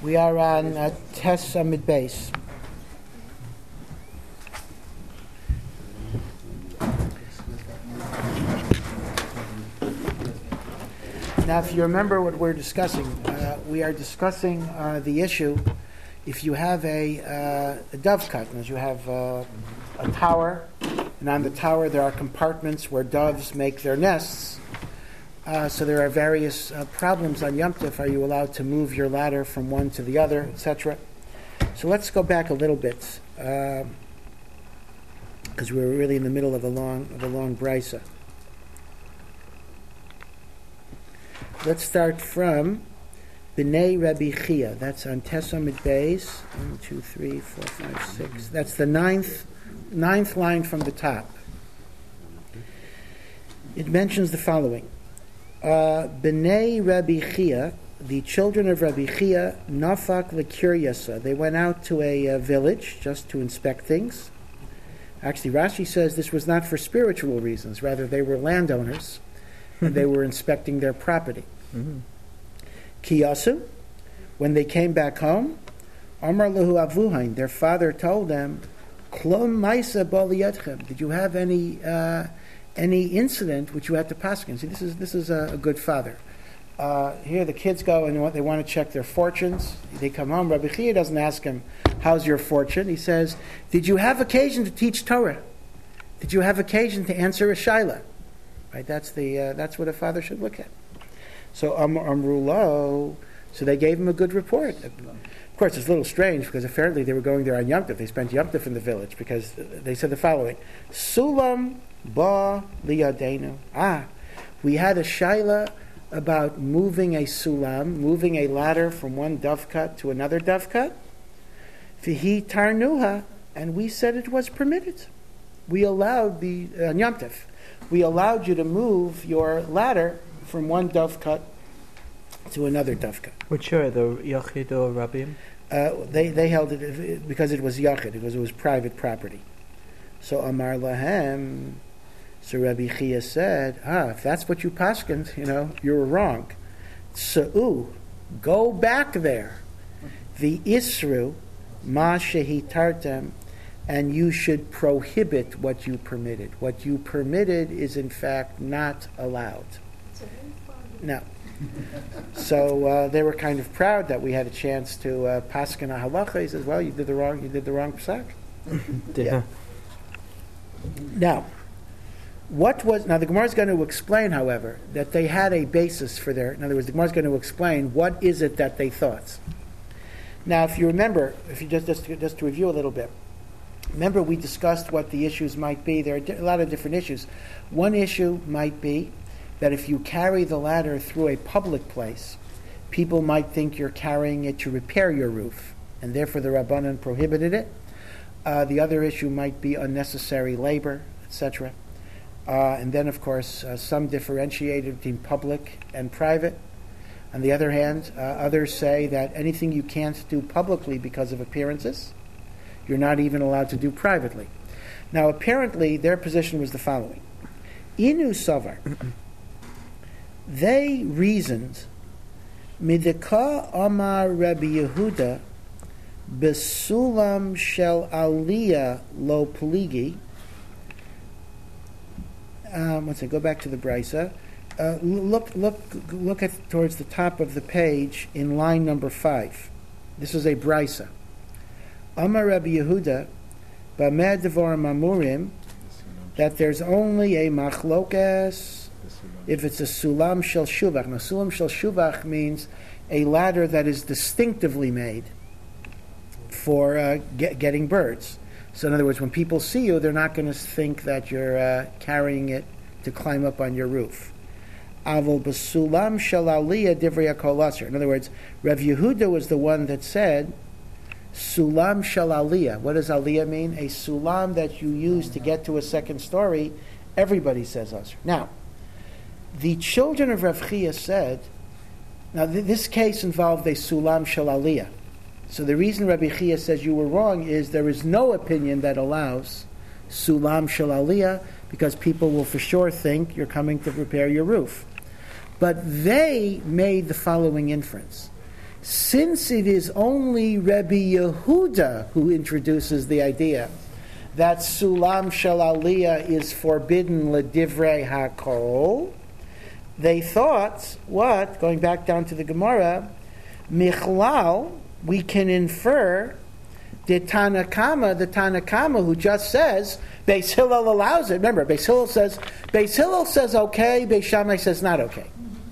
We are on Tes Amid Beis. Now, if you remember what we're discussing, we are discussing the issue. If you have a dovecot, as you have a tower, and on the tower there are compartments where doves make their nests. So there are various problems on Yom Tov. Are you allowed to move your ladder from one to the other, etc.? So let's go back a little bit, because we're really in the middle of a long brisa. Let's start from B'nai Rabbi Chia. That's on Tes Amid Beis. 1, 2, 3, 4, 5, 6. That's the ninth line from the top. It mentions the following. B'nai Rabbi Chia, the children of Rabbi Chia, Nafak L'Kiryasa. They went out to a village just to inspect things. Actually, Rashi says this was not for spiritual reasons. Rather, they were landowners, and they were inspecting their property. Kiyasu, when they came back home, Amar Lahu Avuhain, their father told them, Klom Maisa Baliyatchem. Did you have any incident which you had to paskin? See, this is a good father. Here the kids go and they want to check their fortunes. They come home. Rabbi Chia doesn't ask him, how's your fortune? He says, did you have occasion to teach Torah? Did you have occasion to answer a shaila? Right? That's what a father should look at. So Amrulo, so they gave him a good report. Of course, it's a little strange because apparently they were going there on Yom Tov. They spent Yom Tov in the village because they said the following: Sulam ba liyadenu. We had a shaila about moving a sulam, moving a ladder from one dovecot to another dovecot. Vihi tarnuha, and we said it was permitted. We allowed on Yom Tov. We allowed you to move your ladder from one dovecot to another dovecot. Which are the Yachid or Rabbim? They held it because it was Yachid, because it was private property. So Amar Lahem, so Rabbi Chia said, if that's what you paskined, you were wrong. Sa'u, go back there. The Isru, ma shehitartem, and you should prohibit what you permitted. What you permitted is in fact not allowed. No. So they were kind of proud that we had a chance to paskin a halacha. He says, well, you did the wrong psak. Yeah. Now the Gemara is going to explain, however, that they had a basis for in other words, the Gemara is going to explain what is it that they thought. Now, if you remember, if you just to review a little bit, remember we discussed what the issues might be. There are a lot of different issues. One issue might be that if you carry the ladder through a public place, people might think you're carrying it to repair your roof, and therefore the Rabbanan prohibited it. The other issue might be unnecessary labor, etc. And then, of course, some differentiated between public and private. On the other hand, others say that anything you can't do publicly because of appearances, you're not even allowed to do privately. Now, apparently, their position was the following. Inu Savar, they reasoned, Midika Amar Rabbi Yehuda, Besulam Shel Aliyah Lo Pligi. Go back to the brisa. Look at towards the top of the page in line number 5. This is a brisa. Amar Rabbi Yehuda, B'med Devarim Amurim, that there's only a machlokas if it's a sulam shel shuvach. Now, sulam shel shuvach means a ladder that is distinctively made for getting birds. So, in other words, when people see you, they're not going to think that you're carrying it to climb up on your roof. Avol b'sulam shel aliyah divrei kol aser. In other words, Rav Yehuda was the one that said, Sulam shel aliyah. What does aliyah mean? A sulam that you use to get to a second story. Everybody says aser. Now, the children of Rav Chia said, this case involved a sulam shel aliyah. So the reason Rabbi Chia says you were wrong is there is no opinion that allows sulam shel aliyah because people will for sure think you're coming to repair your roof. But they made the following inference. since it is only Rabbi Yehuda who introduces the idea that Sulam Shel Aliyah is forbidden L'divrei HaKol, they thought, what? Going back down to the Gemara, Michlal, we can infer the Tana Kama who just says, Beis Hillel allows it. Remember, Beis Hillel says okay, Beis Shammai says not okay.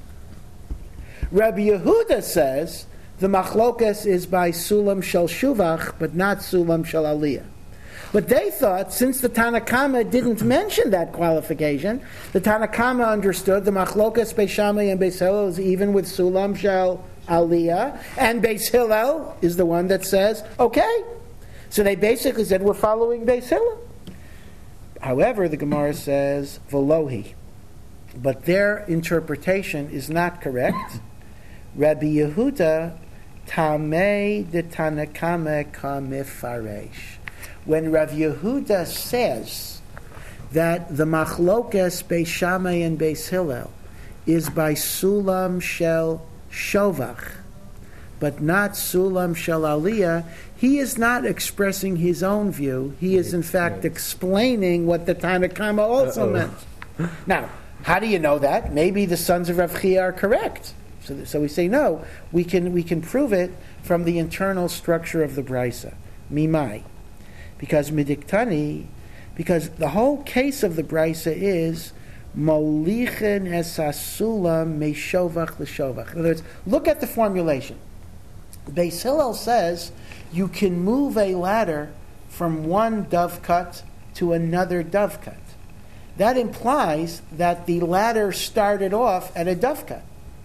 Rabbi Yehuda says, the machlokas is by Sulam Shel Shuvach, but not Sulam Shel Aliyah. But they thought, since the Tana Kama didn't mention that qualification, the Tana Kama understood the machlokas Beis Shammai and Beis Hillel is even with Sulam Shel Aliyah, and Beis Hillel is the one that says, okay. So they basically said, we're following Beis Hillel. However, the Gemara says, Velohi. But their interpretation is not correct. Rabbi Yehuda, Tamei de Tanakame Kamifaresh. When Rav Yehuda says that the machlokes Beis Shammai and Beis Hillel is by Sulam Shel Shovach, but not Sulam Shel Aliyah, he is not expressing his own view. He is in fact explaining what the Tana Kama also meant. Now, how do you know that? Maybe the sons of Rav Chia are correct. So we say no. We can prove it from the internal structure of the Brisa. Mimai. Because Midiktani, because the whole case of the Brisa is Molichen esasulam meishovach l'shovach. In other words, look at the formulation. Beis Hillel says you can move a ladder from one dovecut to another dovecut. That implies that the ladder started off at a dovecut.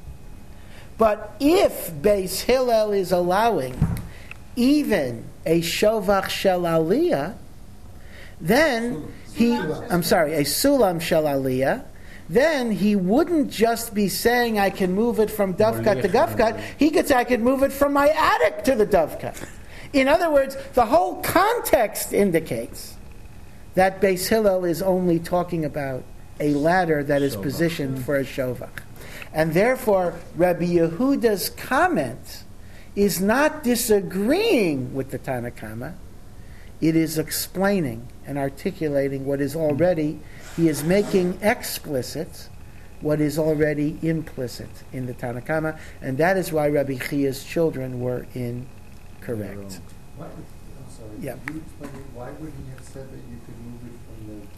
But if Beis Hillel is allowing even a shovach shel aliyah, then a sulam shel aliyah, then he wouldn't just be saying I can move it from dovecut to dovecut. He could say I can move it from my attic to the dovecut. In other words, the whole context indicates that Beis Hillel is only talking about a ladder that is positioned for a shovach. And therefore, Rabbi Yehuda's comment is not disagreeing with the Tana Kama. It is explaining and articulating what is already, he is making explicit what is already implicit in the Tana Kama, and that is why Rabbi Chia's children were incorrect. I'm sorry, yeah. Could you explain why would he have said that you could move it from the...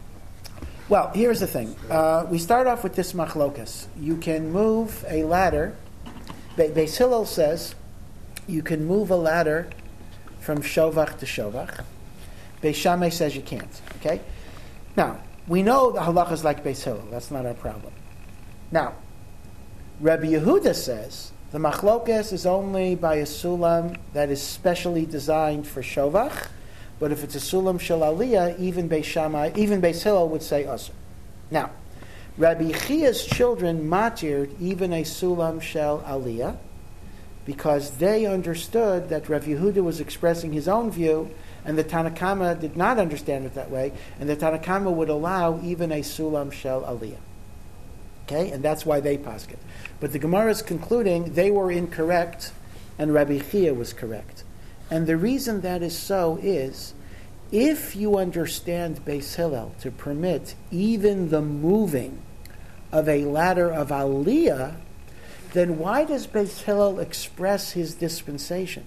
Well, here's the thing. We start off with this machlokas. You can move a ladder. Beis Hillel says you can move a ladder from shovach to shovach. Beis Shammai says you can't. Okay? Now, we know the halacha is like Beis Hillel. That's not our problem. Now, Rabbi Yehuda says the machlokas is only by a sulam that is specially designed for shovach. But if it's a sulam shel aliyah, even Beis Shammai, even Beis Hillel would say asur. Now, Rabbi Chia's children matired even a sulam shel aliyah because they understood that Rabbi Yehuda was expressing his own view, and the Tana Kama did not understand it that way, and the Tana Kama would allow even a sulam shel aliyah. Okay, and that's why they paskin. But the Gemara is concluding they were incorrect, and Rabbi Chia was correct. And the reason that is so is, if you understand Beis Hillel to permit even the moving of a ladder of aliyah, then why does Beis Hillel express his dispensation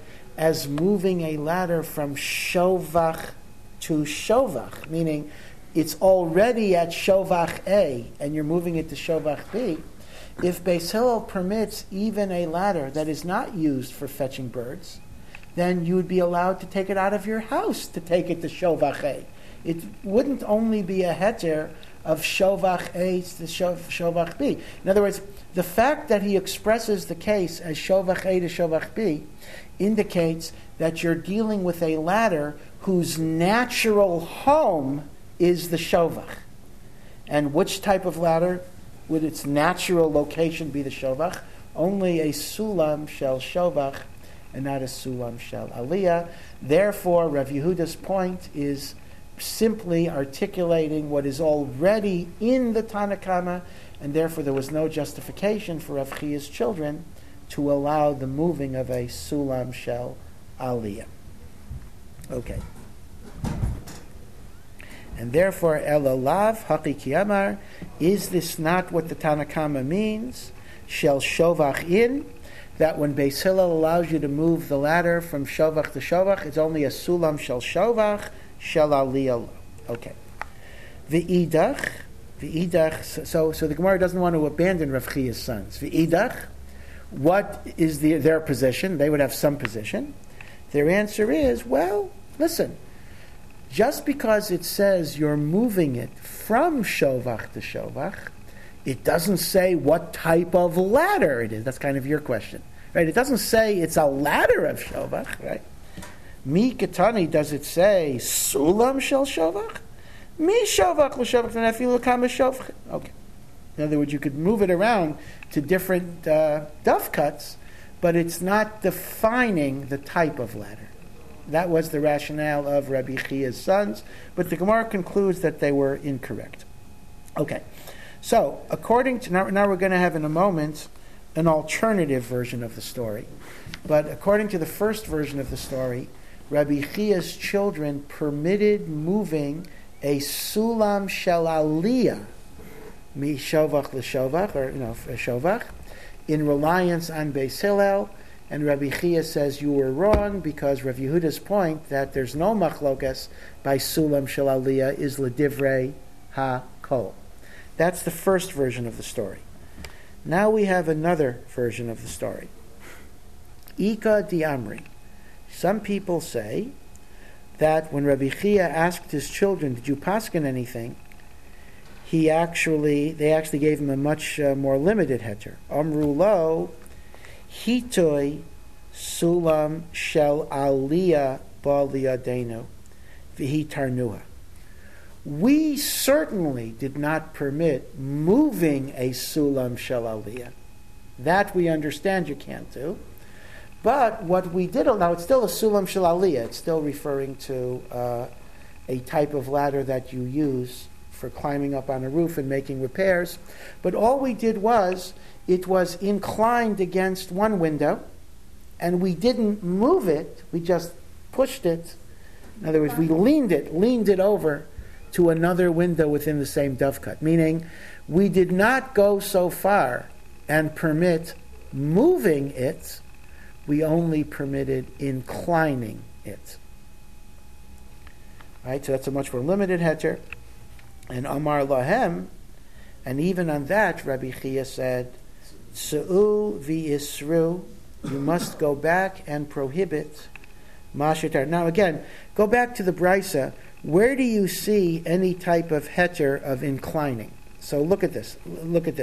as moving a ladder from shovach to shovach, meaning it's already at shovach A and you're moving it to shovach B? If Beis Hillel permits even a ladder that is not used for fetching birds, then you would be allowed to take it out of your house to take it to Shovach A. It wouldn't only be a heter of Shovach A to Shovach B. In other words, the fact that he expresses the case as Shovach A to Shovach B indicates that you're dealing with a ladder whose natural home is the Shovach. And which type of ladder would its natural location be the Shovach? Only a Sulam Shel Shovach and not a sulam shel aliyah. Therefore, Rav Yehuda's point is simply articulating what is already in the Tana Kama, and therefore there was no justification for Rav Chia's children to allow the moving of a sulam shel aliyah. Okay. And therefore, elolav haki amar, is this not what the Tanakama means? Shel shovach in, that when Beis Hillel allows you to move the ladder from shovach to shovach, it's only a sulam shel shovach shel aliyah. Okay. V'idach, so the Gemara doesn't want to abandon Rav Chia's sons. V'idach, what is their position? They would have some position. Their answer is, well, listen, just because it says you're moving it from shovach to shovach, it doesn't say what type of ladder it is. That's kind of your question, right? It doesn't say it's a ladder of shovach, right? Mi ketani, does it say sulam shel shovach? Mi shovach l'shovach v'nefilu kama shovach. Okay. In other words, you could move it around to different duff cuts, but it's not defining the type of ladder. That was the rationale of Rabbi Chia's sons, but the Gemara concludes that they were incorrect. Okay, so according to, now we're going to have in a moment an alternative version of the story, but according to the first version of the story, Rabbi Chia's children permitted moving a sulam shel aliyah, mi shovach l'shovach, or shovach, in reliance on Beis Hillel, and Rabbi Chia says you were wrong because Rav Yehuda's point that there's no machlokas by sulam shel aliyah is l'divrei ha-kol. That's the first version of the story. Now we have another version of the story. Ika diamri. Some people say that when Rabbi Chia asked his children, did you paskin anything? They actually gave him a much more limited heter. Amru lo, hitoi sulam shel aliyah ba liyadenu v'hi tarnuha. We certainly did not permit moving a sulam shel aliyah. That we understand you can't do. But what we did, now it's still a sulam shel aliyah. It's still referring to a type of ladder that you use for climbing up on a roof and making repairs. But all we did was, it was inclined against one window, and we didn't move it, we just pushed it. In other words, we leaned it over to another window within the same dove cut. Meaning, we did not go so far and permit moving it, we only permitted inclining it. Right, so that's a much more limited heter. And Amar Lahem, and even on that, Rabbi Chia said, Su'u v'isru, you must go back and prohibit mashitar. Now again, go back to the Brisa. Where do you see any type of heter of inclining? So look at this. Look at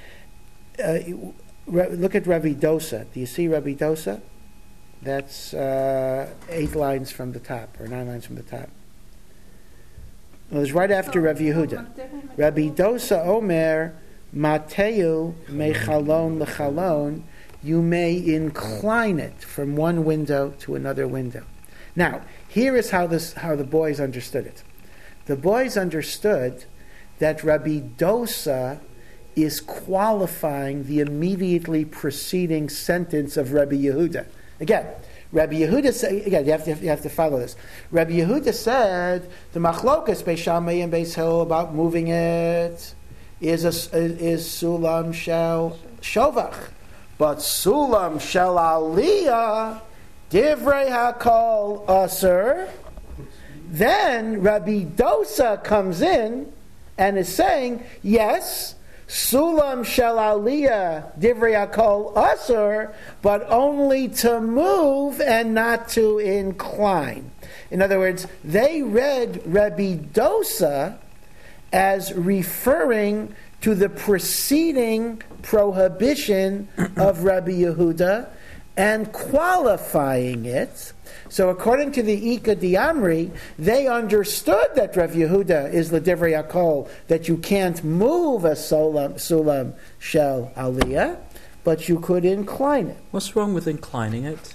Rabbi Dosa. Do you see Rabbi Dosa? That's 8 lines from the top, or 9 lines from the top. It was right after Rabbi Yehuda. Rabbi Dosa Omer, Mateu mechalon lechalon, you may incline it from one window to another window. Now, here is how the boys understood it. The boys understood that Rabbi Dosa is qualifying the immediately preceding sentence of Rabbi Yehuda. Again, Rabbi Yehuda said, again, you have to follow this. Rabbi Yehuda said the machlokas Beis Shammai and Beis Hillel about moving it is sulam shel shovach, but sulam shel aliyah divrei hakol aser. Then Rabbi Dosa comes in and is saying, yes, sulam shel aliyah divrei hakol aser, but only to move and not to incline. In other words, they read Rabbi Dosa as referring to the preceding prohibition of Rabbi Yehuda and qualifying it. So according to the Ika Diamri, they understood that Rav Yehuda is l'divrei hakol, that you can't move a sulam shel aliyah, but you could incline it. What's wrong with inclining it?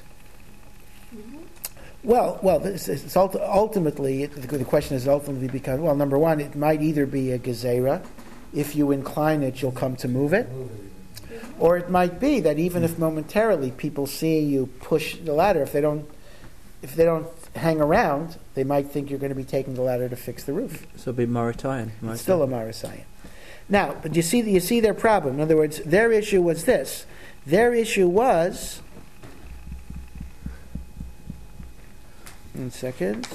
Well, it's ultimately, the question is ultimately because, well, number one, it might either be a gezerah. If you incline it, you'll come to move it. Or it might be that even if momentarily people see you push the ladder, if they don't hang around, they might think you're going to be taking the ladder to fix the roof. So it'd be Maritayan. It's still a Marasayan. Now, but you see their problem. In other words, their issue was this. Their issue was... One second.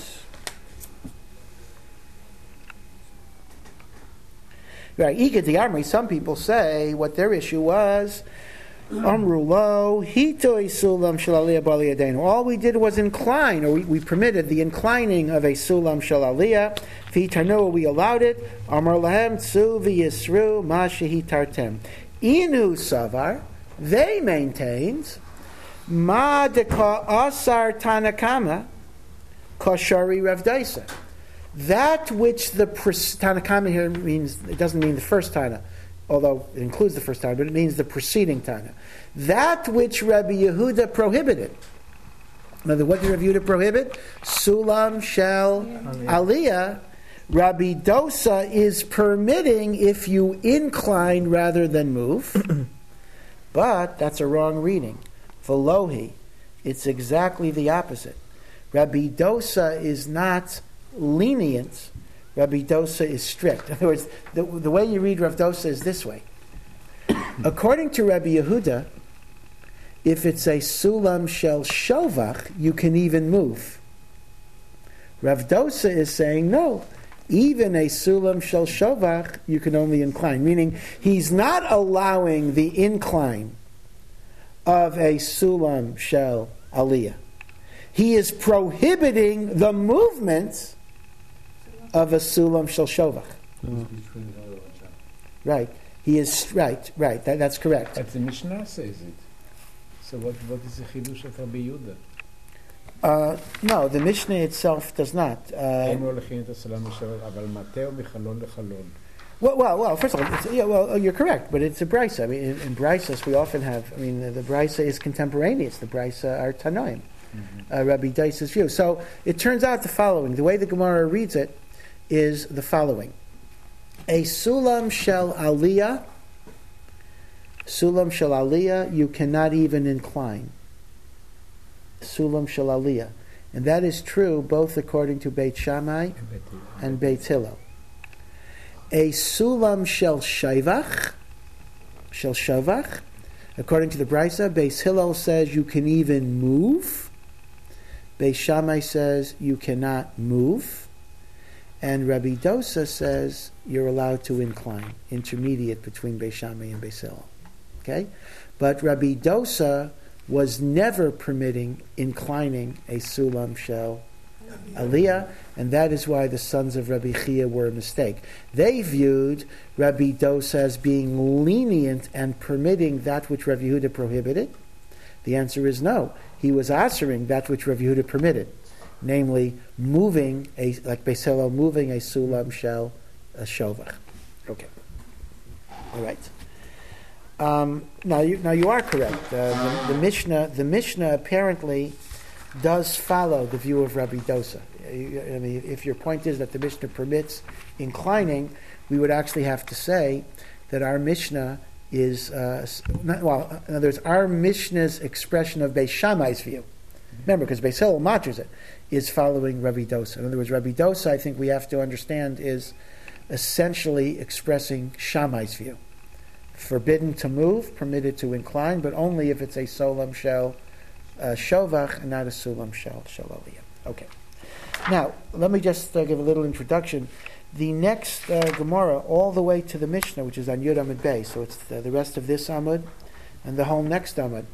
Right, Ika the Armory, some people say what their issue was, Amru lo, hitoi sulam shalaliyah bali yadenu. All we did was incline, or we permitted the inclining of a sulam shalaliyah. V'hitarnoa, we allowed it. Amar lahem tzu v'yisru ma shehitartem. Inu savar, they maintained, ma deka asar tanakama koshari Rav Daisa. That which the Tanakama here means, it doesn't mean the first Tana, although it includes the first Tana, but it means the preceding Tana. That which Rabbi Yehuda prohibited. Now, what did Rabbi Yehuda prohibit? Sulam shel aliyah. Rabbi Dosa is permitting if you incline rather than move. But that's a wrong reading. Velohi, it's exactly the opposite. Rabbi Dosa is not lenient. Rabbi Dosa is strict. In other words, the way you read Rav Dosa is this way. According to Rabbi Yehuda, if it's a sulam shel shovach, you can even move. Rav Dosa is saying no. Even a sulam shel shovach, you can only incline. Meaning, he's not allowing the incline of a sulam shel aliyah. He is prohibiting the movement of a sulam shel shovach. Right. He is right. That's correct. But the Mishnah says it. So what is the chidush of Rabbi Yehuda? No, the Mishnah itself does not. Well, first of all, you're correct, but it's a brisa. I mean, in brisas we often have. I mean, the brisa is contemporaneous. The brisa are tanoim. Rabbi Daisa's view. So it turns out the following. The way the Gemara reads it is the following. A sulam shel aliyah, you cannot even incline. Sulam shel aliyah. And that is true both according to Beit Shammai and Beit Hillel. A sulam shel shovach, according to the Brisa, Beit Hillel says you can even move. Beit Shammai says you cannot move. And Rabbi Dosa says you're allowed to incline, intermediate between Beit Shammai and Beit Hillel. Okay? But Rabbi Dosa was never permitting inclining a sulam shel aliyah, and that is why the sons of Rabbi Chia were a mistake. They viewed Rabbi Dosa as being lenient and permitting that which Rabbi Yehuda prohibited. The answer is no. He was answering that which Rabbi Yehuda permitted, namely moving like Beis Hillel, moving a sulam shel shovach. Okay. All right. Now you are correct. The Mishnah apparently does follow the view of Rabbi Dosa. I mean, if your point is that the Mishnah permits inclining, we would actually have to say that our Mishnah is in other words, our Mishnah's expression of Beis Shammai's view. Remember, because Beis Hillel matches it, is following Rabbi Dosa. In other words, Rabbi Dosa, I think we have to understand, is essentially expressing Shammai's view. Forbidden to move, permitted to incline, but only if it's a sulam shel shovach and not a sulam shel aliyah. Okay. Now, let me just give a little introduction. The next Gemara, all the way to the Mishnah, which is on Yud Amud Bey, so it's the rest of this Amud and the whole next Amud,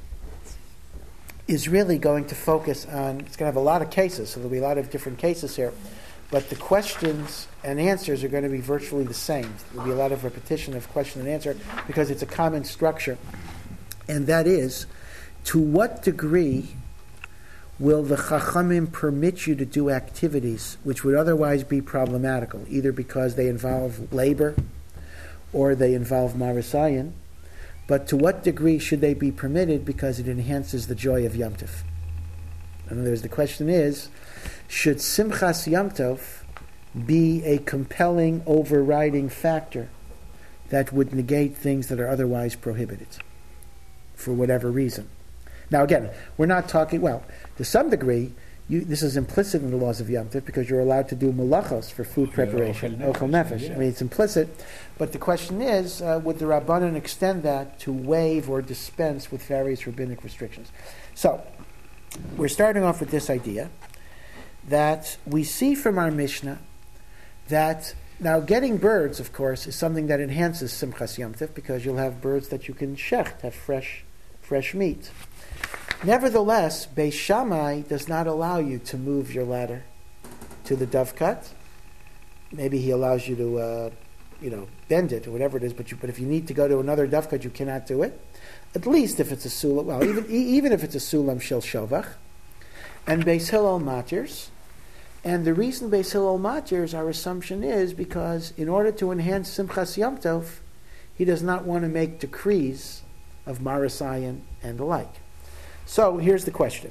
is really going to focus on, it's going to have a lot of cases, so there'll be a lot of different cases here, but the questions and answers are going to be virtually the same. There'll be a lot of repetition of question and answer because it's a common structure, and that is, to what degree will the Chachamim permit you to do activities which would otherwise be problematical, either because they involve labor or they involve Marasayan, but to what degree should they be permitted because it enhances the joy of Yom Tov? In other words, the question is, should Simchas Yom Tov be a compelling overriding factor that would negate things that are otherwise prohibited, for whatever reason. Now again, we're not talking, well, to some degree, this is implicit in the laws of Yom Tov because you're allowed to do malachos for food preparation, ochel nefesh. Yeah. I mean, it's implicit, but the question is, would the Rabbanan extend that to waive or dispense with various rabbinic restrictions? So, we're starting off with this idea that we see from our Mishnah that now getting birds, of course, is something that enhances Simchas Yom Tov because you'll have birds that you can shecht, have fresh meat. Nevertheless, Beis Shammai does not allow you to move your ladder to the dovecut. Maybe he allows you to, bend it or whatever it is. But if you need to go to another dovecut, you cannot do it. At least if it's a sulam. Well, even if it's a sulam shel shovach. And Beis Hillel matirs. And the reason Beis Hillel matirs, our assumption is because in order to enhance Simchas Yom Tov, he does not want to make decrees of Marasayan and the like. So here's the question.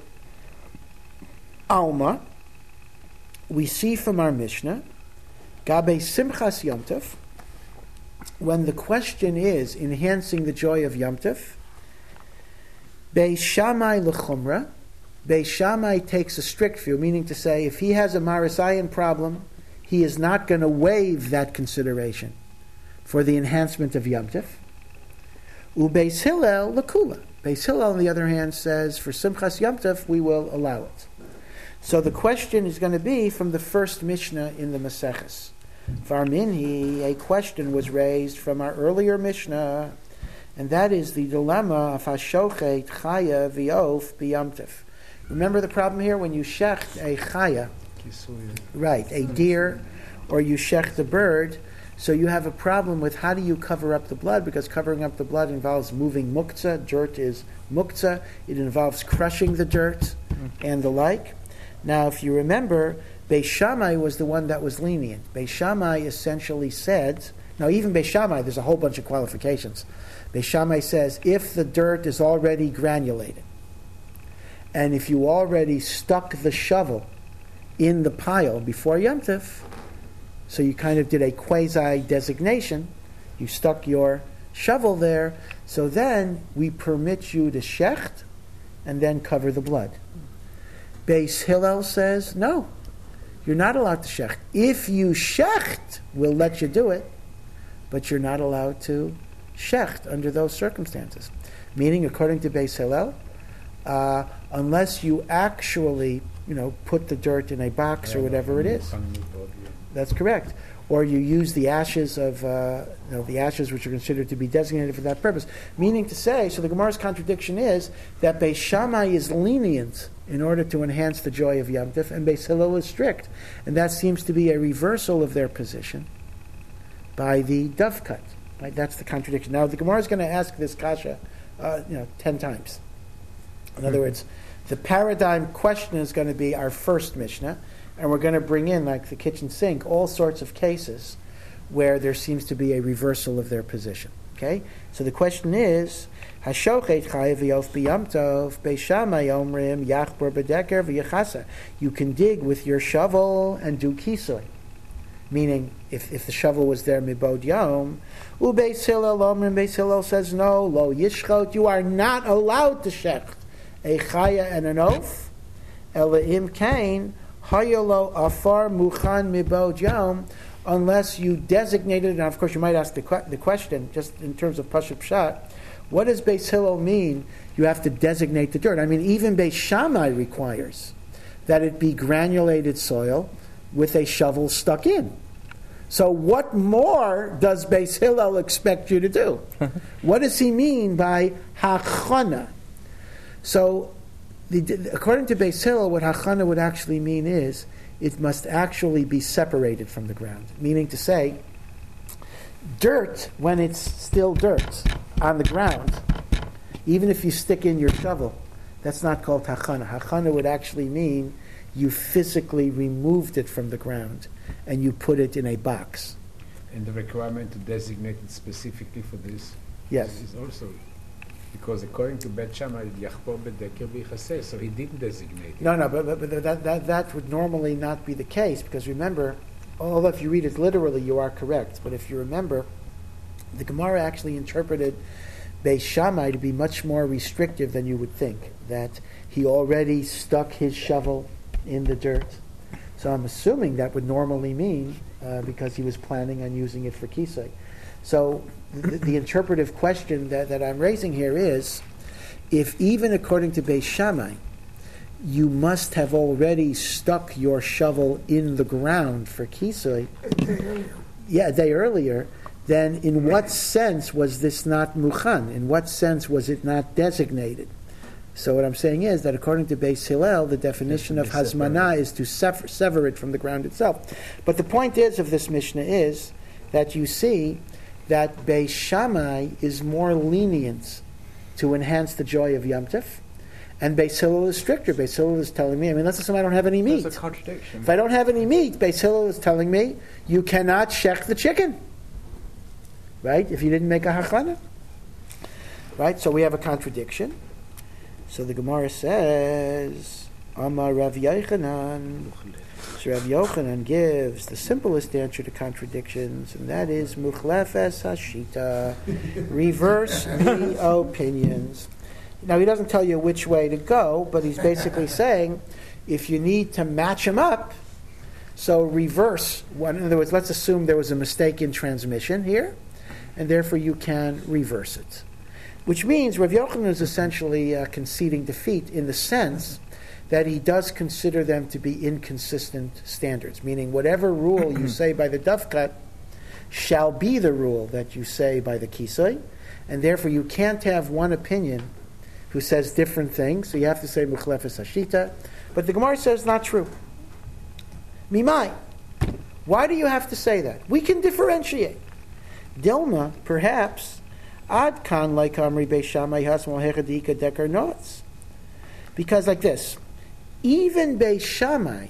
Alma, we see from our Mishnah, Gabe Simchas Yom Tov, when the question is enhancing the joy of Yom Tov, Beis Shammai l'chumra, Beis Shammai takes a strict view, meaning to say if he has a Marasayan problem, he is not going to waive that consideration for the enhancement of Yom Tov. Ubeis Hillel l'kula. Beis Hillel, on the other hand, says for Simchas Yom Tov we will allow it. So the question is going to be from the first Mishnah in the Maseches. Varminhi, a question was raised from our earlier Mishnah, and that is the dilemma of Hashochet Chaya V'Of B'Yom Tov. Remember the problem here? When you shecht a Chaya, right, a deer, or you shecht a bird, so you have a problem with how do you cover up the blood, because covering up the blood involves moving muktzah. Dirt is muktzah. It involves crushing the dirt and the like. Now, if you remember, Beis Shammai was the one that was lenient. Beis Shammai essentially said, now even Beis Shammai, there's a whole bunch of qualifications. Beis Shammai says, if the dirt is already granulated, and if you already stuck the shovel in the pile before Yom Tov, so you kind of did a quasi-designation, you stuck your shovel there, so then we permit you to shecht and then cover the blood. Beis Hillel says, no, you're not allowed to shecht. If you shecht, we'll let you do it, but you're not allowed to shecht under those circumstances. Meaning, according to Beis Hillel, unless you actually, put the dirt in a box or whatever it is. That's correct. Or you use the ashes of, the ashes which are considered to be designated for that purpose. Meaning to say, so the Gemara's contradiction is that Beis Shammai is lenient in order to enhance the joy of Yom Tov, and Beis Hillel is strict. And that seems to be a reversal of their position by the dovecut. Right? That's the contradiction. Now, the Gemara is going to ask this kasha, 10 times. In other words, the paradigm question is going to be our first Mishnah, and we're going to bring in, like the kitchen sink, all sorts of cases where there seems to be a reversal of their position. Okay? So the question is, Hashochet chayav v'yof b'yom tov, Beis Shammai omrim, yachbor b'deker v'yachasa. You can dig with your shovel and do kisoi. Meaning, if the shovel was there mibod yom, u'Beis Hillel omrim, Beis Hillel says, no, lo yishchot, you are not allowed to shecht a chaya and an oath, ela im kain, hayolo afar muchan mibod yom, unless you designated, and of course you might ask the question, just in terms of Pashut Pshat, what does Beis Hillel mean you have to designate the dirt? I mean, even Beis Shammai requires that it be granulated soil with a shovel stuck in. So what more does Beis Hillel expect you to do? What does he mean by hachana? So, according to Beis Hillel, what hachana would actually mean is it must actually be separated from the ground. Meaning to say, dirt, when it's still dirt on the ground, even if you stick in your shovel, that's not called hachana. Hachana would actually mean you physically removed it from the ground and you put it in a box. And the requirement to designate it specifically for this is also... Because according to Bet Shammai, Yachbor B'Deker V'Yichaseh, so he didn't designate it. No, but that would normally not be the case, because remember, although if you read it literally, you are correct, but if you remember, The Gemara actually interpreted Beis Shammai to be much more restrictive than you would think, that he already stuck his shovel in the dirt. So I'm assuming that would normally mean because he was planning on using it for kisei. So the interpretive question that I'm raising here is, if even according to Beis Shammai, you must have already stuck your shovel in the ground for kisei, a day earlier, then in what sense was this not mukhan? In what sense was it not designated? So what I'm saying is that according to Beis Hillel, the definition of hazmana is to sever it from the ground itself. But the point is of this Mishnah is that you see that Beis Shammai is more lenient to enhance the joy of Yom Tov, and Beis Hillel is stricter. Beis Hillel is telling me, let's assume I don't have any meat. That's a contradiction. If I don't have any meat, Beis Hillel is telling me, you cannot shech the chicken. Right? If you didn't make a hachana. Right? So we have a contradiction. So the Gemara says, Amar Rav Yochanan. So Rav Yochanan gives the simplest answer to contradictions, and that is Muchlefes Hashita. Reverse the opinions. Now he doesn't tell you which way to go, but he's basically saying, if you need to match them up, so reverse one. In other words, let's assume there was a mistake in transmission here, and therefore you can reverse it. Which means Rav Yochanan is essentially conceding defeat in the sense that he does consider them to be inconsistent standards, meaning whatever rule you say by the dafkat shall be the rule that you say by the kisei, and therefore you can't have one opinion who says different things, so you have to say Muchlefes Hashita. But the Gemara says not true. Mimai. Why do you have to say that? We can differentiate. Dilma, perhaps, Ad kan like Amri Beis Shammai Hasmal Hechadika Dekar Notes. Because like this, even Beis Shammai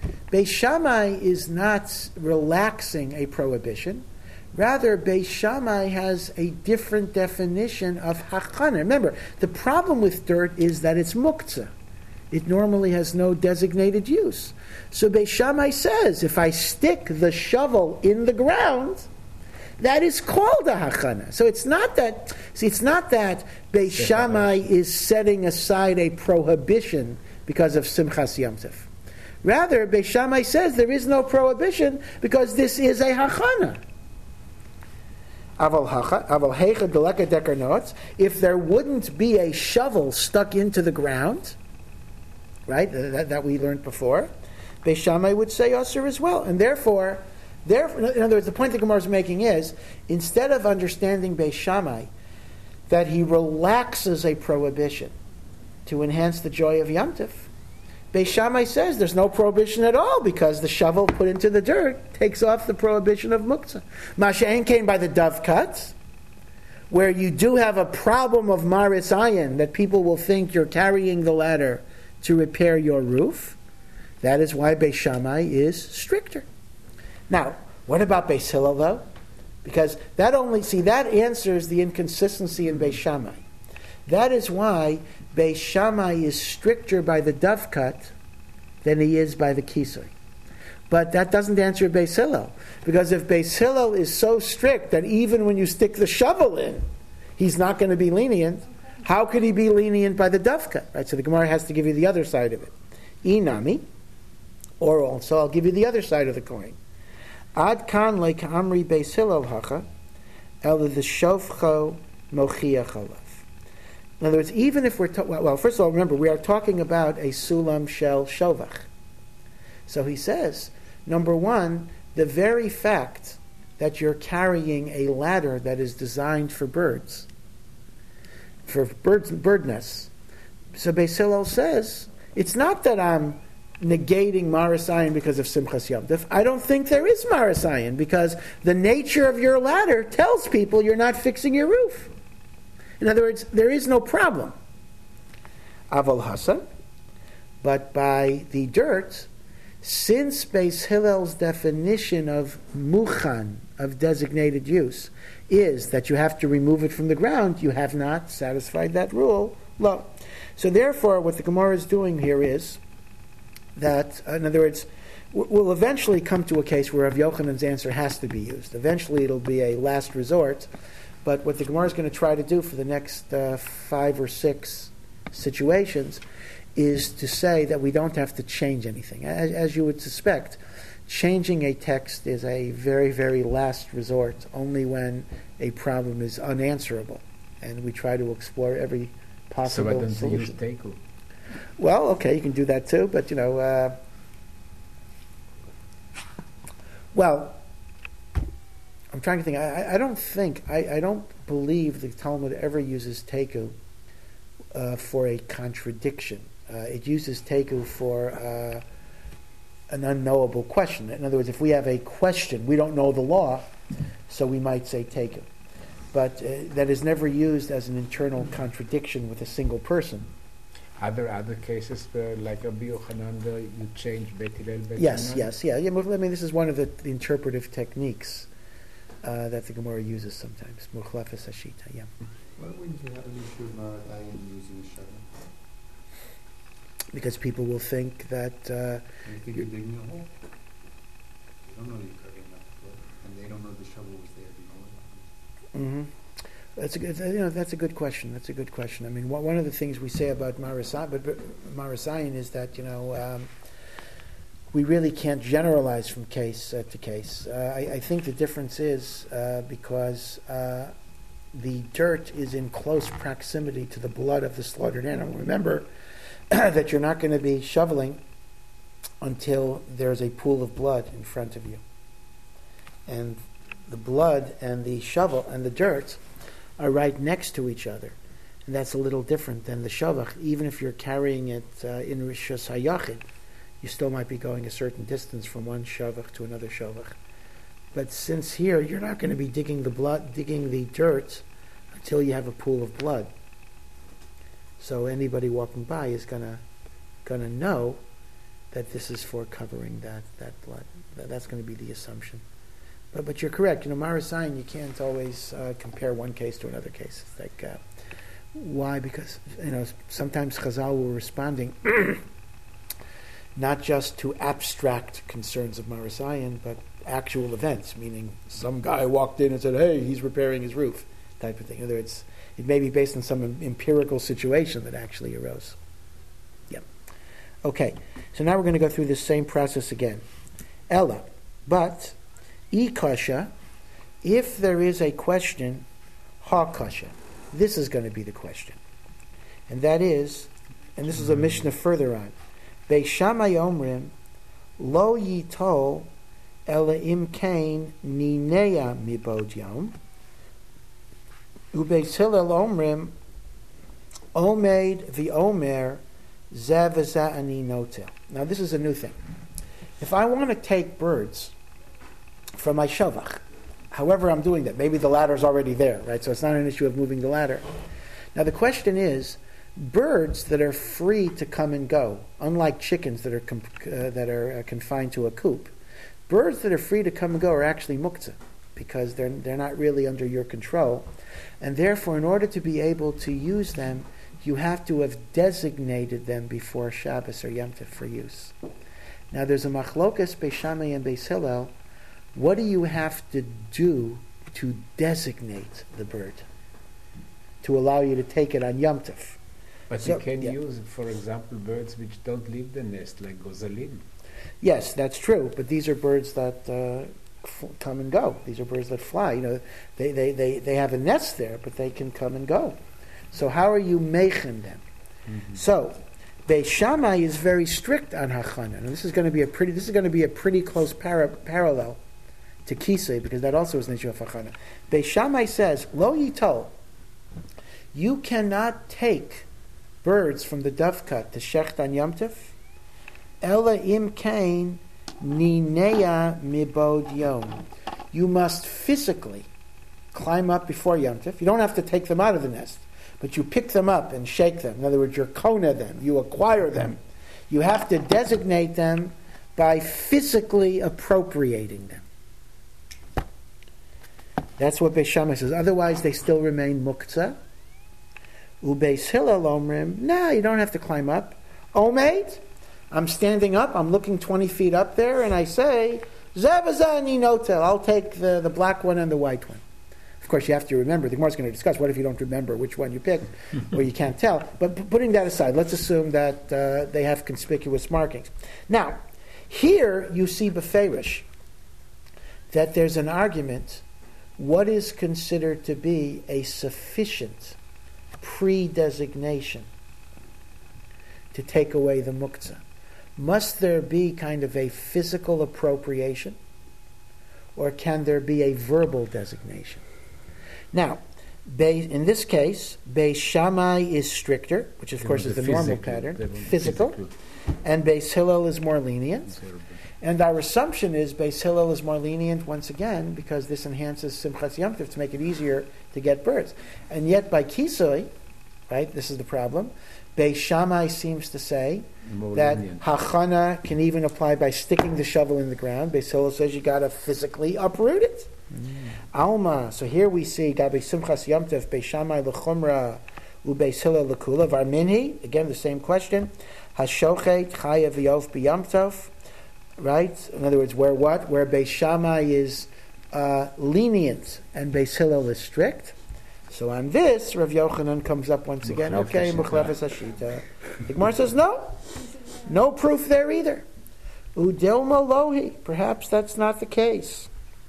is not relaxing a prohibition. Rather, Beis Shammai has a different definition of hachana. Remember, the problem with dirt is that it's muktzah. It normally has no designated use. So Beis Shammai says, if I stick the shovel in the ground, that is called a hachana. So it's not that Beis Shammai is setting aside a prohibition because of Simchas Yom Tov. Rather, Beis Shammai says there is no prohibition because this is a hachana. If there wouldn't be a shovel stuck into the ground, right, that we learned before, Beis Shammai would say Asur as well. And therefore, in other words, the point the Gemara is making is, instead of understanding Beis Shammai, that he relaxes a prohibition to enhance the joy of Yom Tov, Beis Shammai says there's no prohibition at all because the shovel put into the dirt takes off the prohibition of muktzah. Masha'en came by the dove cuts, where you do have a problem of maris ayin, that people will think you're carrying the ladder to repair your roof. That is why Beis Shammai is stricter. Now, what about Beis Hillel though? Because that answers the inconsistency in Beis Shammai. That is why Beis Shammai is stricter by the dove cut than he is by the kisei. But that doesn't answer Beis Hillel. Because if Beis Hillel is so strict that even when you stick the shovel in, he's not going to be lenient, how could he be lenient by the dove cut? Right? So the Gemara has to give you the other side of it. Inami, or also I'll give you the other side of the coin. Ad kan like Amri Beis Hillel hacha, el the shofcho mochiach alav. In other words, even if we're first of all, remember we are talking about a sulam shel shovach. So he says, number one, the very fact that you're carrying a ladder that is designed for birds, bird nests. So Beis Hillel says, it's not that I'm negating Maris Ayin because of Simchas Yom Tov. I don't think there is Maris Ayin because the nature of your ladder tells people you're not fixing your roof. In other words, there is no problem. Aval Hasan, but by the dirt, since Beis Hillel's definition of mukhan, of designated use, is that you have to remove it from the ground, you have not satisfied that rule. Lo. So therefore, what the Gemara is doing here is that, in other words, we'll eventually come to a case where Rav Yochanan's answer has to be used. Eventually it'll be a last resort, but what the Gemara is going to try to do for the next 5 or 6 situations is to say that we don't have to change anything. As you would suspect, changing a text is a very, very last resort, only when a problem is unanswerable. And we try to explore every possible so why don't solution. They use teiku? Well, okay, you can do that too, but well, I'm trying to think. I don't believe the Talmud ever uses teiku for a contradiction. It uses teiku for an unknowable question. In other words, if we have a question, we don't know the law, so we might say teiku. But that is never used as an internal contradiction with a single person. Are there other cases where, like Rabbi Yochanan, where you change Bet Hillel, Bet Yes, Shammai? yes, yeah. I mean, this is one of the interpretive techniques that the Gemara uses sometimes. Muchlefes hashita, yeah. Why wouldn't you have an issue of Maradayan using a shovel? Because people will think that You think you're digging a hole? They don't know you're covering up the floor, and they don't know the shovel was there before. that's a good question. That's a good question. I mean, one of the things we say about Marasayan is that we really can't generalize from case to case. I think the difference is because the dirt is in close proximity to the blood of the slaughtered animal. Remember that you're not going to be shoveling until there's a pool of blood in front of you. And the blood and the shovel and the dirt are right next to each other. And that's a little different than the shavach. Even if you're carrying it in Rishus HaYachid, you still might be going a certain distance from one shavach to another shavach. But since here, you're not going to be digging the dirt until you have a pool of blood. So anybody walking by is gonna know that this is for covering that blood. That's going to be the assumption. But you're correct. Marasayan, you can't always compare one case to another case. It's like why? Because sometimes Chazal were responding not just to abstract concerns of Marasayan, but actual events. Meaning, some guy walked in and said, "Hey, he's repairing his roof," type of thing. In other words, it may be based on some empirical situation that actually arose. Yeah. Okay. So now we're going to go through this same process again. Ella, but ikasha, if there is a question, ha-kasha, this is going to be the question. And that is, and this is a Mishnah further on, Beis Shammai omrim, lo yitol ela im kain nineya mibod yom, ubeis Hillel omrim, omeid v'omer zeh v'zeh ani notel. Now this is a new thing. If I want to take birds from my shavach, however I'm doing that, maybe the ladder's already there, right? So it's not an issue of moving the ladder. Now the question is, birds that are free to come and go, unlike chickens that are confined to a coop, birds that are free to come and go are actually muktzah, because they're not really under your control, and therefore, in order to be able to use them, you have to have designated them before Shabbos or Yom Tov for use. Now, there's a machlokas Beis Shammai and Beis Hillel. What do you have to do to designate the bird to allow you to take it on Yom Tov? But you can use, for example, birds which don't leave the nest, like gozalim. Yes, that's true. But these are birds that come and go. These are birds that fly. They have a nest there, but they can come and go. So how are you making them? Mm-hmm. So Beis Shammai is very strict on hachana, and this is going to be a pretty close parallel to kisei, because that also is an issue of hachana. Beis Shammai says, lo yitol, you cannot take birds from the dovecot to shecht on Yom Tov, ela im kain nineya mibod yom. You must physically climb up before Yom Tov. You don't have to take them out of the nest, but you pick them up and shake them. In other words, you kona them, you acquire them. You have to designate them by physically appropriating them. That's what Beis Shammai says. Otherwise, they still remain muktzah. Ubeis Hillel omrim, you don't have to climb up. Omeid, I'm standing up, I'm looking 20 feet up there, and I say, Zavazani notel, I'll take the black one and the white one. Of course, you have to remember, the Gemara is going to discuss, what if you don't remember which one you picked, or you can't tell. But putting that aside, let's assume that they have conspicuous markings. Now, here you see beferish that there's an argument, what is considered to be a sufficient pre-designation to take away the muktzah? Must there be kind of a physical appropriation, or can there be a verbal designation? Now, in this case, Beis Shammai is stricter, which of course is the normal pattern, physical, and Beis Hillel is more lenient. And our assumption is Beis Hillel is more lenient once again because this enhances Simchas Yom Tov to make it easier to get birds. And yet by Kisoi, right, this is the problem, Beis Shammai seems to say that Hachana can even apply by sticking the shovel in the ground. Beis Hillel says you got to physically uproot it. Alma, so here we see Gabi Simchas Yom Tov, Beis Shammai l'chumra, uBeis Hillel l'kula. Varminhi, again the same question. Hashochet chayav v'yov b'Yom Tov. Right? In other words, where what? Where Beis Shammai is lenient and Beis Hillel is strict. So on this, Rav Yochanan comes up once again. Okay, Muchlefes Hashita. The Gemara says no proof there either. Udilma lohi. Perhaps that's not the case.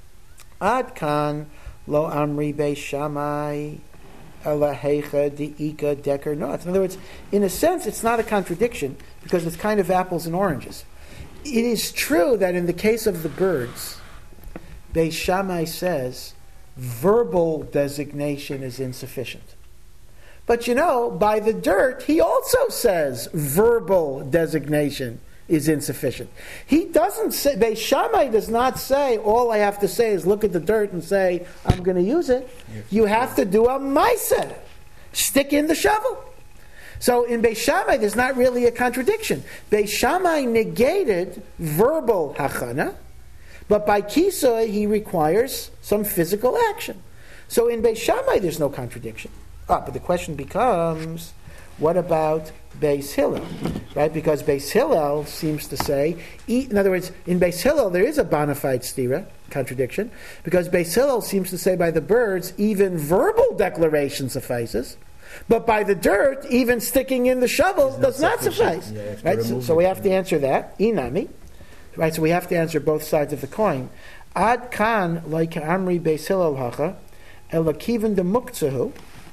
Ad kan lo amri Beis Shammai elahecha diika deker not. In other words, in a sense, it's not a contradiction because it's kind of apples and oranges. It is true that in the case of the birds, Beis Shammai says verbal designation is insufficient. But by the dirt, he also says verbal designation is insufficient. He doesn't say, Beis Shammai does not say, all I have to say is look at the dirt and say, I'm going to use it. You have to do a maaseh, stick in the shovel. So in Beis Shammai, there's not really a contradiction. Beis Shammai negated verbal hachana, but by Kisoi, he requires some physical action. So in Beis Shammai, there's no contradiction. But the question becomes, what about Beis Hillel? Right? Because Beis Hillel seems to say, in other words, in Beis Hillel, there is a bona fide stira, contradiction, because Beis Hillel seems to say by the birds, even verbal declaration suffices. But by the dirt, even sticking in the shovel does not suffice. Right? So we have to answer that. Inami. Right? So we have to answer both sides of the coin. Ad kan like Amri Beis Hillel hacha elakiven de muktzahu.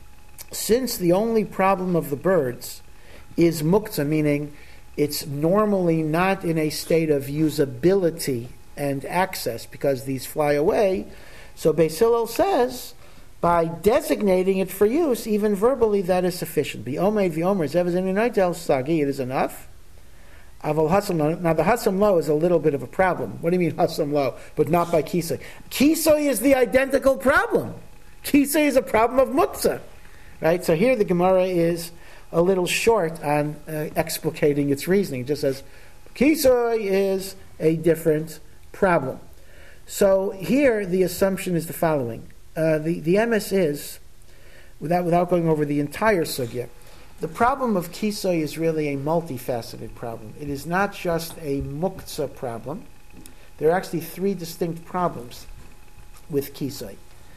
Since the only problem of the birds is muktzah, meaning it's normally not in a state of usability and access because these fly away, so Beis Hillel says, by designating it for use, even verbally, that is sufficient. B'omed v'omer zevazin unitel sagi, it is enough. Aval hasam lo. Now the hasam lo is a little bit of a problem. What do you mean hasam lo? But not by kisoi. Kisoi is the identical problem. Kisoi is a problem of muktzah. Right? So here the Gemara is a little short on explicating its reasoning. It just says, Kisoi is a different problem. So here the assumption is the following. The MS is, without going over the entire sugya, the problem of Kisoi is really a multifaceted problem. It is not just a muktzah problem. There are actually three distinct problems with Kisoi.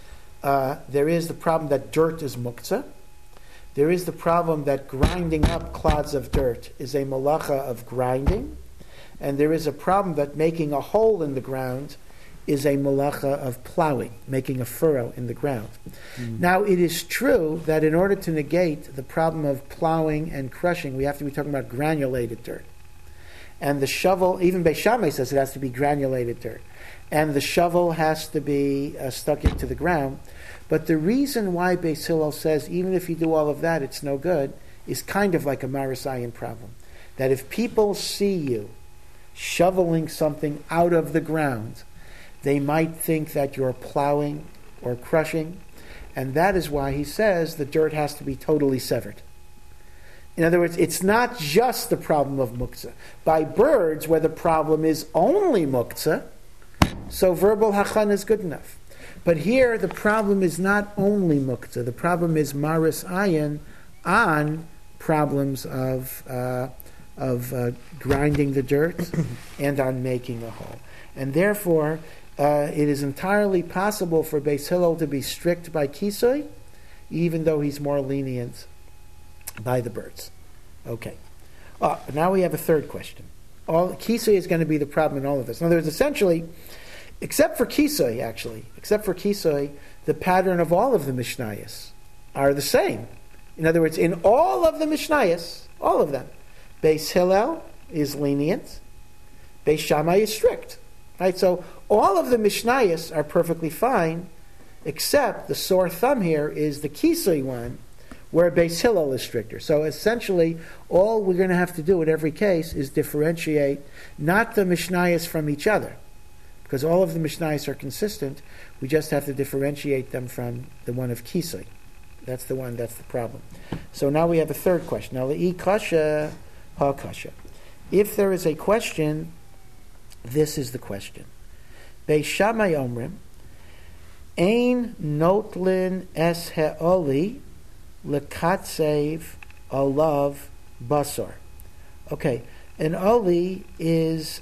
There is the problem that dirt is muktzah. There is the problem that grinding up clods of dirt is a malacha of grinding. And there is a problem that making a hole in the ground is a malacha of plowing, making a furrow in the ground. Now, it is true that in order to negate the problem of plowing and crushing, we have to be talking about granulated dirt. And the shovel, even Beis Shammai says it has to be granulated dirt. And the shovel has to be stuck into the ground. But the reason why Beis Hillel says, even if you do all of that, it's no good, is kind of like a Marasayan problem. That if people see you shoveling something out of the ground, they might think that you're plowing or crushing, and that is why he says the dirt has to be totally severed. In other words, it's not just the problem of muktzah. By birds, where the problem is only muktzah, so verbal hachan is good enough. But here, the problem is not only muktzah. The problem is maris ayin on problems of grinding the dirt and on making a hole. And therefore, it is entirely possible for Beis Hillel to be strict by Kisui, even though he's more lenient by the birds. Okay. Now we have a third question. Kisui is going to be the problem in all of this. In other words, essentially, except for Kisui, the pattern of all of the Mishnayos are the same. In other words, in all of the Mishnayos, all of them, Beis Hillel is lenient, Beis Shammai is strict. Right? So all of the Mishnayos are perfectly fine, except the sore thumb here is the Kisui one, where Beis Hillel is stricter. So essentially, all we're going to have to do in every case is differentiate not the Mishnayos from each other, because all of the Mishnayos are consistent. We just have to differentiate them from the one of Kisui. That's the problem. So now we have a third question. Now, le'i kasha, ha kasha. If there is a question, this is the question. Beis Shammai omrim, ein notlin es he'oli lekatsev olav basar. Okay, an oli is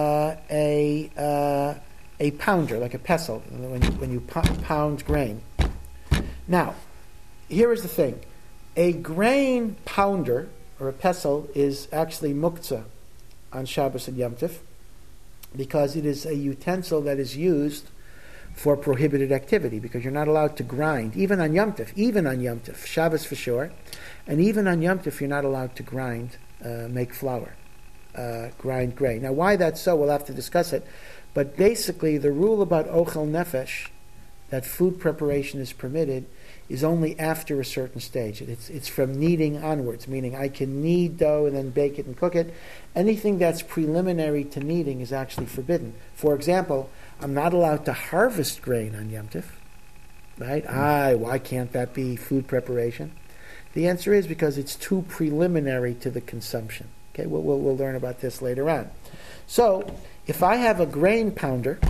a pounder, like a pestle, when you pound grain. Now, here is the thing. A grain pounder, or a pestle, is actually muktzah on Shabbos and Yom Tov, because it is a utensil that is used for prohibited activity, because you're not allowed to grind, even on Yom Tov, Shabbos for sure, and even on Yom Tov you're not allowed to grind, make flour, grind grain. Now why that's so, we'll have to discuss it, but basically the rule about ochel nefesh, that food preparation is permitted, is only after a certain stage. It's from kneading onwards, meaning I can knead dough and then bake it and cook it. Anything that's preliminary to kneading is actually forbidden. For example, I'm not allowed to harvest grain on Yom Tov, right? Why can't that be food preparation? The answer is because it's too preliminary to the consumption. Okay, we'll learn about this later on. So, if I have a grain pounder,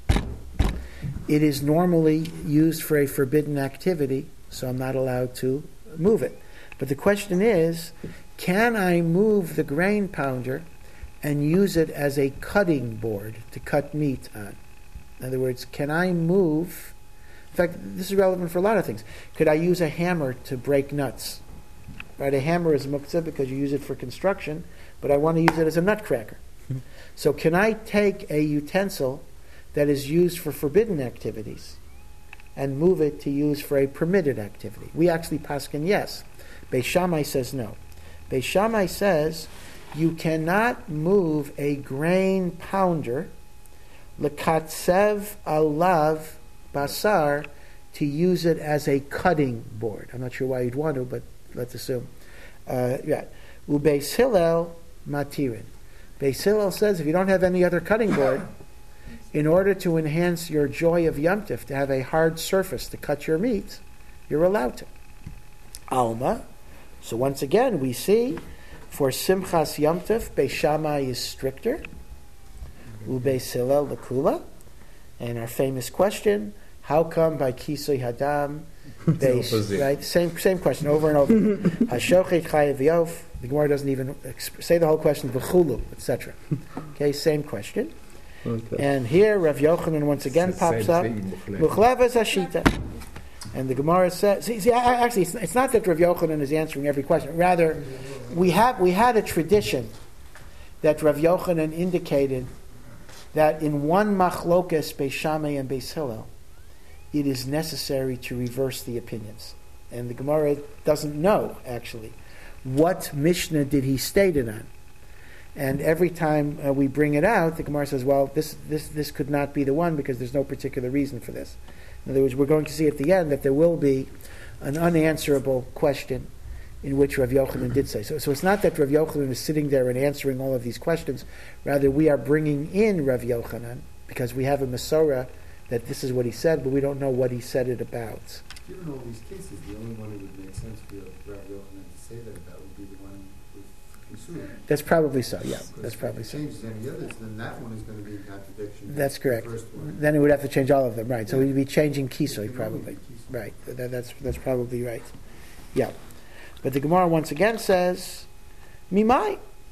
it is normally used for a forbidden activity, so I'm not allowed to move it. But the question is, can I move the grain pounder and use it as a cutting board to cut meat on? In other words, can I move... In fact, this is relevant for a lot of things. Could I use a hammer to break nuts? Right, a hammer is muktzah because you use it for construction, but I want to use it as a nutcracker. So can I take a utensil that is used for forbidden activities and move it to use for a permitted activity? We actually paskin yes. Beis Shammai says no. Beis Shammai says you cannot move a grain pounder lekatsev alav basar to use it as a cutting board. I'm not sure why you'd want to, but let's assume. Ubeis Hillel matirin. Beis Hillel says if you don't have any other cutting board, in order to enhance your joy of Yom Tov, to have a hard surface to cut your meat, you're allowed to. Alma. So once again, we see for Simchas Yom Tov, Beis Shammai is stricter. Ubeis Hillel lekula. And our famous question, how come by Kisui Hadam, right? Same question over and over. Hashochet chayev yof. The Gemara doesn't even say the whole question, v'chulu, etc. Okay, same question. Okay. And here Rav Yochanan once again pops up. Muchleves hashita. And the Gemara says, actually, it's not that Rav Yochanan is answering every question. Rather, we had a tradition that Rav Yochanan indicated that in one machlokas Beis Shammai and Beis Hillel, it is necessary to reverse the opinions. And the Gemara doesn't know, actually, what Mishnah did he state it on. And every time we bring it out, the Gemara says, well, this could not be the one because there's no particular reason for this. In other words, we're going to see at the end that there will be an unanswerable question in which Rav Yochanan did say. So it's not that Rav Yochanan is sitting there and answering all of these questions. Rather, we are bringing in Rav Yochanan because we have a Masorah that this is what he said, but we don't know what he said it about. Given all these cases, the only one it would make sense for Rav Yochanan to say that about would be the one with Kisui. That's probably so, yeah. That's probably so. If it changes any others, then that one is going to be in contradiction. That's correct. The first one. Then it would have to change all of them, right. So we'd be changing Kisui, probably. Right. That's probably right. Yeah. But the Gemara once again says, Mimai.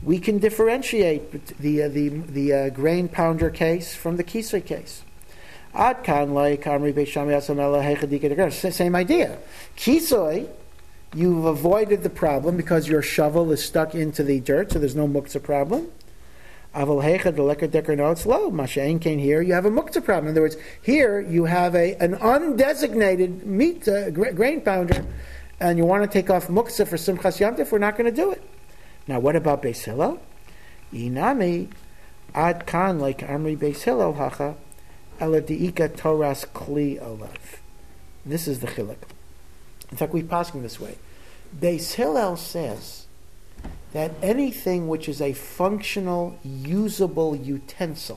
we can differentiate the grain pounder case from the kisei case. Adkan like Amri Beit Shammai Asamela Hechadika. Same idea. Kisei, you've avoided the problem because your shovel is stuck into the dirt, so there's no muktzah problem. Aval Hechad Leker Decker, no, it's low. Masha'en came here, you have a muktzah problem. In other words, here you have an undesignated meat grain pounder, and you want to take off muktzah for Simchas Yom Tov, we're not going to do it. Now, what about Beis Hillel? Inami ad kan like Amri Beis Hillel hacha ela diika toras kli olav. This is the chiluk. In fact, we pass him this way. Beis Hillel says that anything which is a functional, usable utensil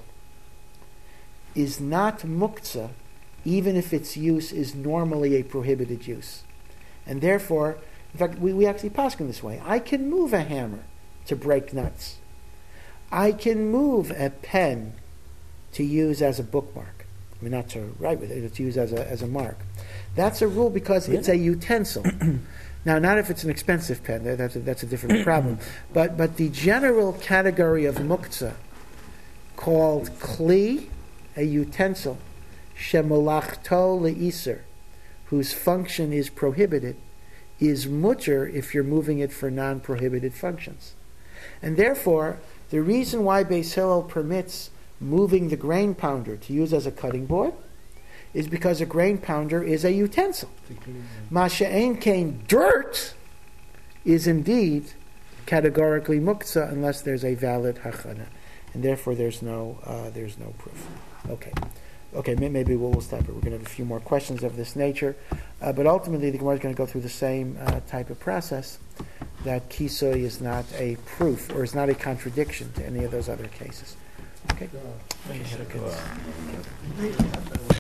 is not muktzah, even if its use is normally a prohibited use. And therefore, in fact, we actually pass him this way. I can move a hammer to break nuts. I can move a pen to use as a bookmark. I mean, not to write with it, to use as a mark. That's a rule because it's a utensil. Now, not if it's an expensive pen. That's a different problem. But the general category of muktzah, called kli, a utensil, shemolachto le'iser, whose function is prohibited, is mutter if you're moving it for non-prohibited functions. And therefore, the reason why Beis Hillel permits moving the grain pounder to use as a cutting board is because a grain pounder is a utensil. Masha'en kain, dirt is indeed categorically muktzah unless there's a valid hachana, and therefore there's no proof. Okay, maybe we'll stop it. We're going to have a few more questions of this nature, but ultimately the Gemara is going to go through the same type of process, that kisoi is not a proof or is not a contradiction to any of those other cases. Okay.